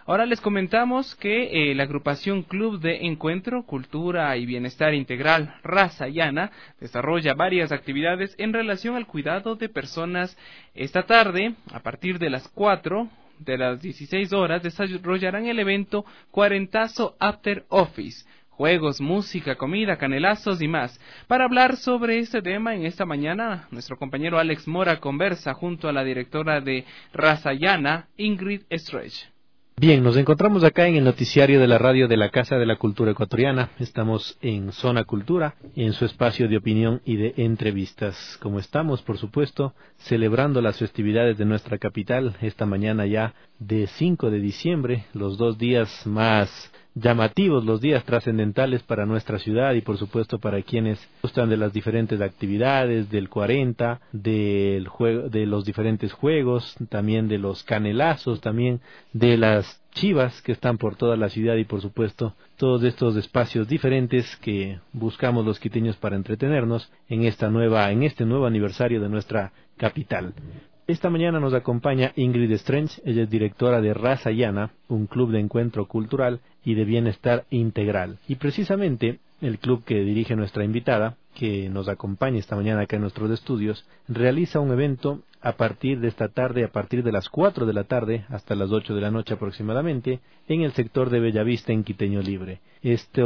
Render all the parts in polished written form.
Ahora les comentamos que la agrupación Club de Encuentro, Cultura y Bienestar Integral Rasayana desarrolla varias actividades en relación al cuidado de personas. Esta tarde, a partir de las 4 de las 16 horas, desarrollarán el evento Cuarentazo After Office. Juegos, música, comida, canelazos y más. Para hablar sobre este tema en esta mañana, nuestro compañero Alex Mora conversa junto a la directora de Rasayana, Ingrid Stretch. Bien, nos encontramos acá en el noticiario de la radio de la Casa de la Cultura Ecuatoriana. Estamos en Zona Cultura, en su espacio de opinión y de entrevistas. Como estamos, por supuesto, celebrando las festividades de nuestra capital, esta mañana ya de 5 de diciembre, los 2 días más llamativos, los días trascendentales para nuestra ciudad y por supuesto para quienes gustan de las diferentes actividades, del 40, del juego, de los diferentes juegos, también de los canelazos, también de las chivas que están por toda la ciudad y por supuesto todos estos espacios diferentes que buscamos los quiteños para entretenernos en este nuevo aniversario de nuestra capital. Esta mañana nos acompaña Ingrid Stretch, ella es directora de Rasayana, un club de encuentro cultural y de bienestar integral. Y precisamente el club que dirige nuestra invitada, que nos acompaña esta mañana acá en nuestros estudios, realiza un evento a partir de esta tarde, a partir de las 4 de la tarde hasta las 8 de la noche aproximadamente, en el sector de Bellavista en Quiteño Libre. Este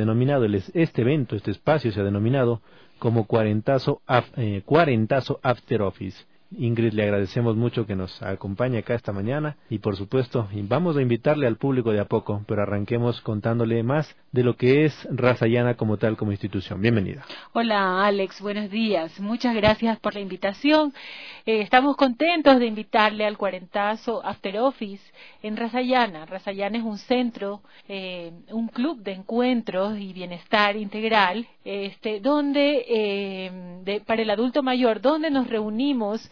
espacio se ha denominado como Cuarentazo After Office. Ingrid, le agradecemos mucho que nos acompañe acá esta mañana y por supuesto vamos a invitarle al público de a poco, pero arranquemos contándole más de lo que es Rasayana como tal, como institución. Bienvenida. Hola Alex, buenos días. Muchas gracias por la invitación. Estamos contentos de invitarle al Cuarentazo After Office en Rasayana. Rasayana es un centro, un club de encuentros y bienestar integral, donde para el adulto mayor, donde nos reunimos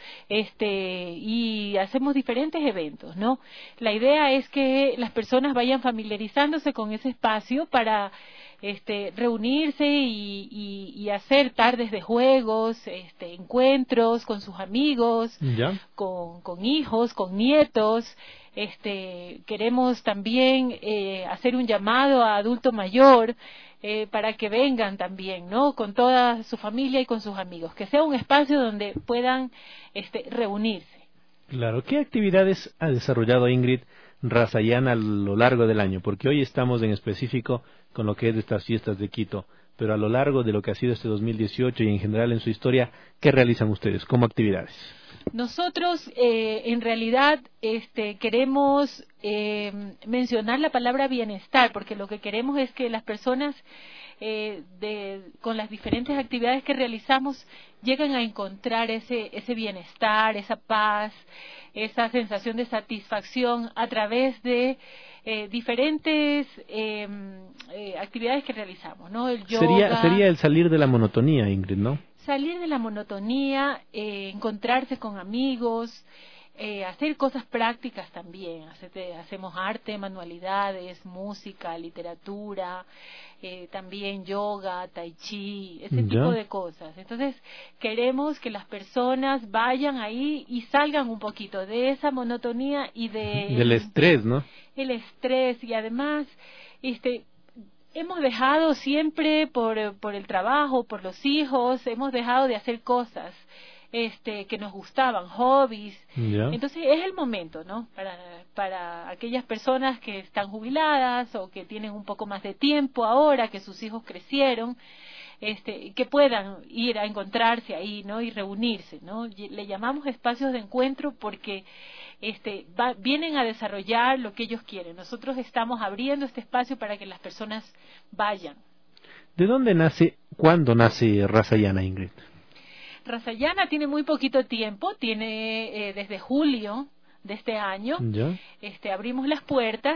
y hacemos diferentes eventos, ¿no? La idea es que las personas vayan familiarizándose con ese espacio para reunirse y hacer tardes de juegos, encuentros con sus amigos, con hijos, con nietos. Queremos también hacer un llamado a adulto mayor para que vengan también, ¿no? Con toda su familia y con sus amigos, que sea un espacio donde puedan reunirse. Claro, ¿qué actividades ha desarrollado Ingrid Rasayana a lo largo del año? Porque hoy estamos en específico con lo que es de estas fiestas de Quito, pero a lo largo de lo que ha sido este 2018 y en general en su historia, ¿qué realizan ustedes como actividades? Nosotros en realidad queremos mencionar la palabra bienestar, porque lo que queremos es que las personas con las diferentes actividades que realizamos llegan a encontrar ese bienestar, esa paz, esa sensación de satisfacción a través de diferentes actividades que realizamos, ¿no? El yoga. Sería el salir de la monotonía, Ingrid, ¿no? Salir de la monotonía, encontrarse con amigos, hacer cosas prácticas también. Hacemos arte, manualidades, música, literatura, también yoga, tai chi, ese tipo de cosas. Entonces queremos que las personas vayan ahí y salgan un poquito de esa monotonía y del estrés, ¿no? El estrés, y además hemos dejado siempre por el trabajo, por los hijos, hemos dejado de hacer cosas que nos gustaban, hobbies. Entonces es el momento, ¿no? Para aquellas personas que están jubiladas o que tienen un poco más de tiempo ahora, que sus hijos crecieron, que puedan ir a encontrarse ahí, ¿no? Y reunirse, ¿no? Le llamamos espacios de encuentro porque vienen a desarrollar lo que ellos quieren. Nosotros estamos abriendo este espacio para que las personas vayan. ¿De dónde nace, cuándo nace Rasayana, Ingrid? Rasayana tiene muy poquito tiempo, tiene desde julio de este año. Abrimos las puertas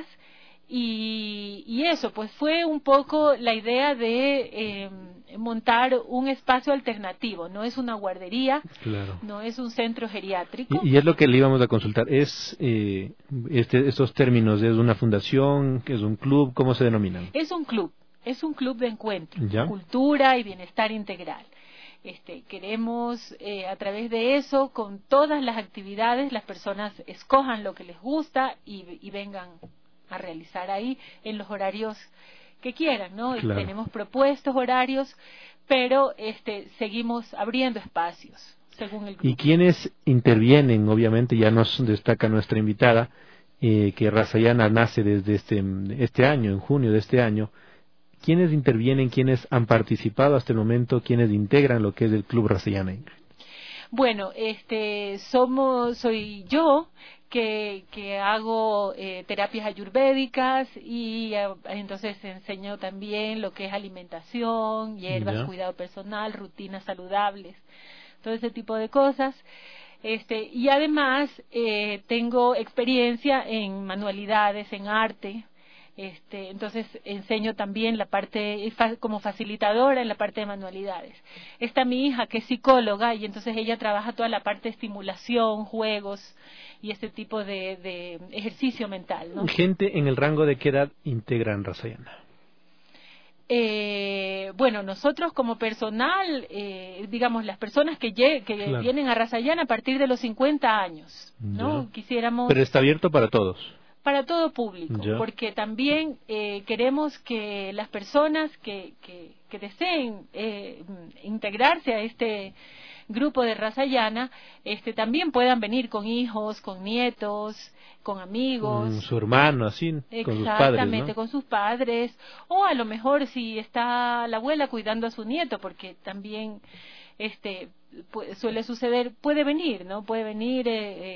y eso, pues fue un poco la idea de montar un espacio alternativo. No es una guardería, no es un centro geriátrico. Y es lo que le íbamos a consultar, es estos términos, ¿es una fundación, es un club, cómo se denominan? Es un club de encuentro, cultura y bienestar integral. Queremos a través de eso, con todas las actividades, las personas escojan lo que les gusta y vengan a realizar ahí en los horarios que quieran, ¿no? Claro. Tenemos propuestos horarios, pero seguimos abriendo espacios según el grupo. ¿Y quiénes intervienen? Obviamente ya nos destaca nuestra invitada que Rasayana nace desde este año, en junio de este año. ¿Quiénes intervienen? ¿Quiénes han participado hasta el momento? ¿Quiénes integran lo que es el Club Rasayana? Bueno, soy yo que hago terapias ayurvédicas y entonces enseño también lo que es alimentación, hierbas, cuidado personal, rutinas saludables, todo ese tipo de cosas. Y además tengo experiencia en manualidades, en arte. Entonces enseño también la parte como facilitadora en la parte de manualidades. Está mi hija que es psicóloga y entonces ella trabaja toda la parte de estimulación, juegos y ese tipo de ejercicio mental, ¿no? ¿Gente en el rango de qué edad integran Rasayana? Bueno, nosotros como personal, digamos, las personas que Claro. vienen a Rasayana a partir de los 50 años, ¿no? Ya. Quisiéramos... Pero está abierto para todos. Para todo público, Ya. porque también queremos que las personas que deseen integrarse a este grupo de Rasayana también puedan venir con hijos, con nietos, con amigos. Su hermano, así, con sus padres, Exactamente, ¿no? con sus padres, o a lo mejor si está la abuela cuidando a su nieto, porque también suele suceder, puede venir, ¿no? Puede venir,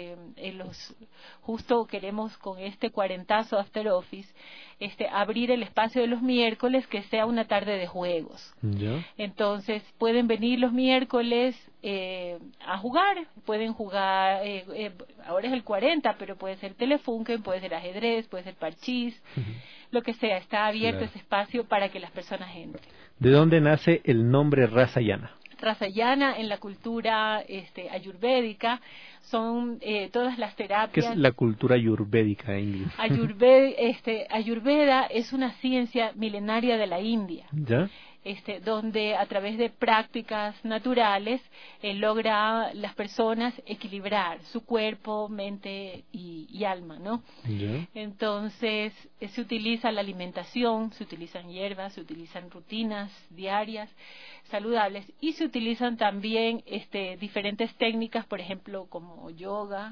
justo queremos con este cuarentazo After Office, abrir el espacio de los miércoles que sea una tarde de juegos. Ya. Entonces pueden venir los miércoles a jugar, pueden jugar, ahora es el 40, pero puede ser telefunken, puede ser ajedrez, puede ser parchís, lo que sea, está abierto Claro. ese espacio para que las personas entren. ¿De dónde nace el nombre Rasayana? Rasayana en la cultura ayurvédica son todas las terapias. ¿Qué es la cultura ayurvédica, Ingrid? Ayurveda es una ciencia milenaria de la India, ¿Ya? donde a través de prácticas naturales logra las personas equilibrar su cuerpo, mente y alma, ¿no? ¿Ya? Entonces se utiliza la alimentación, se utilizan hierbas, se utilizan rutinas diarias saludables y se utilizan también diferentes técnicas, por ejemplo, como yoga,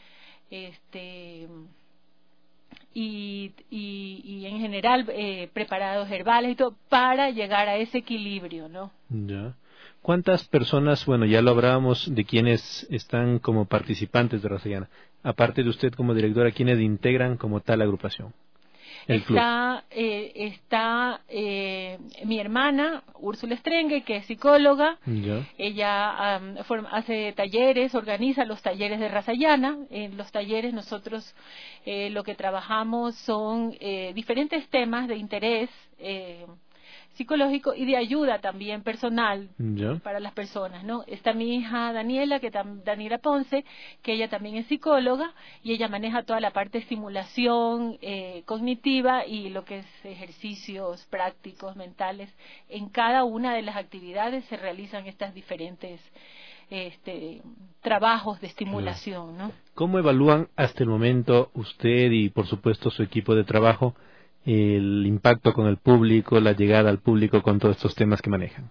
y en general preparados herbales y todo para llegar a ese equilibrio, ¿no? Ya. ¿Cuántas personas, bueno, ya lo hablábamos de quienes están como participantes de Rasayana, aparte de usted como directora, quienes integran como tal la agrupación? El club. Está mi hermana, Úrsula Estrengue, que es psicóloga. Ya. Ella hace talleres, organiza los talleres de Rasayana. En los talleres nosotros lo que trabajamos son diferentes temas de interés psicológico y de ayuda también personal Ya. para las personas, ¿no? Está mi hija Daniela, Daniela Ponce, que ella también es psicóloga y ella maneja toda la parte de estimulación cognitiva y lo que es ejercicios prácticos, mentales. En cada una de las actividades se realizan estas diferentes trabajos de estimulación, ¿no? ¿Cómo evalúan hasta el momento usted y por supuesto su equipo de trabajo el impacto con el público, la llegada al público con todos estos temas que manejan?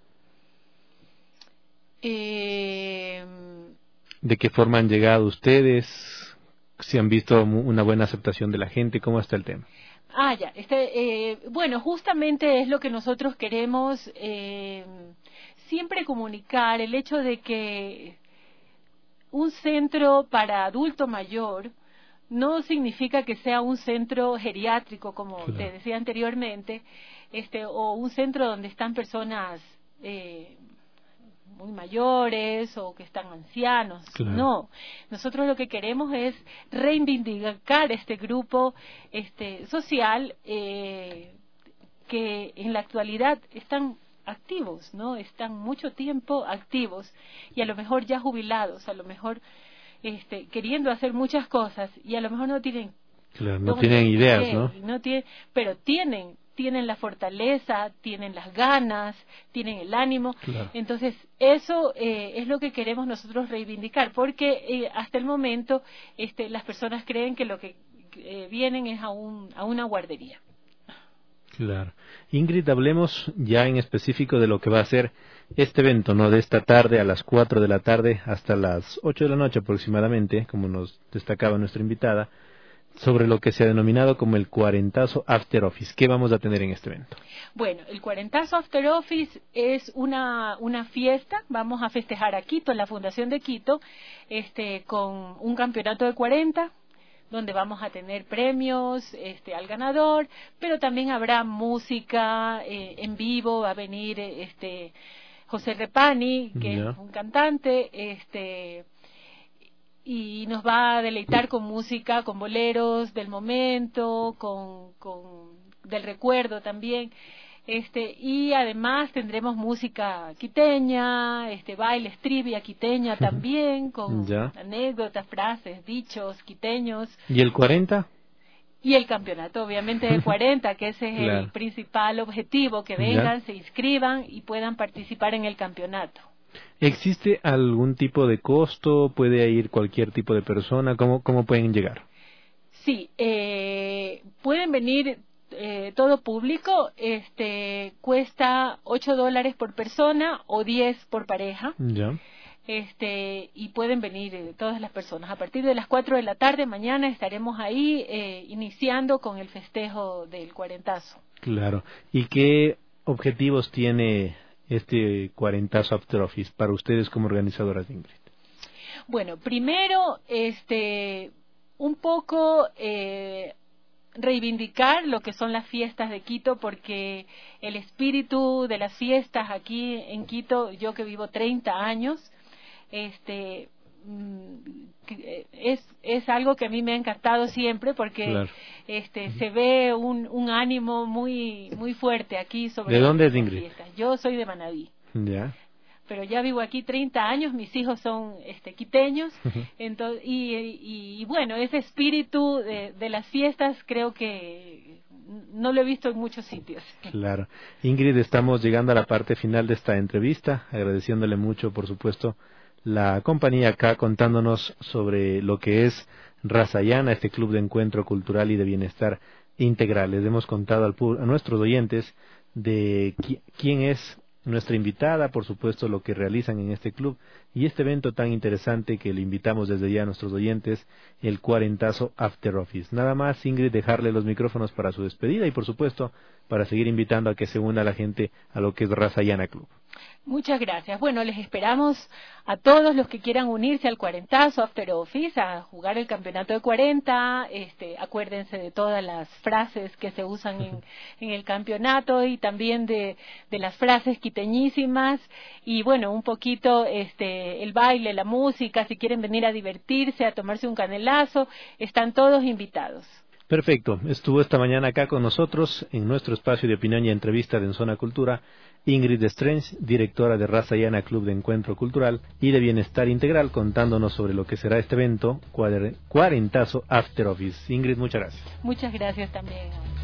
¿De qué forma han llegado ustedes? ¿Si han visto una buena aceptación de la gente? ¿Cómo está el tema? Ya. Bueno, justamente es lo que nosotros queremos siempre comunicar, el hecho de que un centro para adulto mayor no significa que sea un centro geriátrico, como Claro. te decía anteriormente, o un centro donde están personas muy mayores o que están ancianos. Claro. No, nosotros lo que queremos es reivindicar este grupo social que en la actualidad están activos, ¿no? Están mucho tiempo activos y a lo mejor ya jubilados, a lo mejor queriendo hacer muchas cosas y a lo mejor no tienen Claro, no tienen ideas, ¿no? Pero tienen la fortaleza, tienen las ganas, tienen el ánimo. Claro. Entonces eso es lo que queremos nosotros reivindicar, porque hasta el momento las personas creen que vienen es a una guardería. Claro. Ingrid, hablemos ya en específico de lo que va a ser este evento, ¿no? De esta tarde a las 4 de la tarde hasta las 8 de la noche aproximadamente, como nos destacaba nuestra invitada, sobre lo que se ha denominado como el Cuarentazo After Office. ¿Qué vamos a tener en este evento? Bueno, el Cuarentazo After Office es una fiesta. Vamos a festejar a Quito, en la Fundación de Quito, con un campeonato de 40, donde vamos a tener premios al ganador, pero también habrá música en vivo. Va a venir José Repani, que es un cantante, y nos va a deleitar con música, con boleros del momento, del recuerdo también. Y además tendremos música quiteña, bailes, trivia quiteña también, con anécdotas, frases, dichos quiteños. ¿Y el 40? Y el campeonato, obviamente, de 40, que ese es el principal objetivo, que vengan, se inscriban y puedan participar en el campeonato. ¿Existe algún tipo de costo? ¿Puede ir cualquier tipo de persona? ¿Cómo pueden llegar? Sí, pueden venir todo público. Cuesta $8 por persona o 10 por pareja. Ya. Y pueden venir todas las personas. A partir de las 4 de la tarde mañana estaremos ahí iniciando con el festejo del cuarentazo. Claro. ¿Y qué objetivos tiene este Cuarentazo After Office para ustedes como organizadoras, Ingrid? Bueno, primero, un poco reivindicar lo que son las fiestas de Quito, porque el espíritu de las fiestas aquí en Quito, yo que vivo 30 años, es algo que a mí me ha encantado siempre, porque se ve un ánimo muy fuerte aquí sobre. ¿De dónde es, Ingrid? Fiestas. Yo soy de Manabí. Ya. Pero ya vivo aquí 30 años, mis hijos son quiteños, entonces, y bueno, ese espíritu de las fiestas creo que no lo he visto en muchos sitios. Claro. Ingrid, estamos llegando a la parte final de esta entrevista, agradeciéndole mucho, por supuesto, la compañía acá contándonos sobre lo que es Razayana, este club de encuentro cultural y de bienestar integral. Les hemos contado a nuestros oyentes de quién es nuestra invitada, por supuesto, lo que realizan en este club y este evento tan interesante que le invitamos desde ya a nuestros oyentes, el Cuarentazo After Office. Nada más, Ingrid, dejarle los micrófonos para su despedida y, por supuesto, para seguir invitando a que se una la gente a lo que es Razayana Club. Muchas gracias. Bueno, les esperamos a todos los que quieran unirse al Cuarentazo After Office a jugar el campeonato de 40. Acuérdense de todas las frases que se usan en el campeonato y también de las frases quiteñísimas y bueno, un poquito el baile, la música. Si quieren venir a divertirse, a tomarse un canelazo, están todos invitados. Perfecto. Estuvo esta mañana acá con nosotros en nuestro espacio de opinión y entrevista de En Zona Cultura Ingrid Strenz, directora de Razayana Club de Encuentro Cultural y de Bienestar Integral, contándonos sobre lo que será este evento, Cuarentazo After Office. Ingrid, muchas gracias. Muchas gracias también.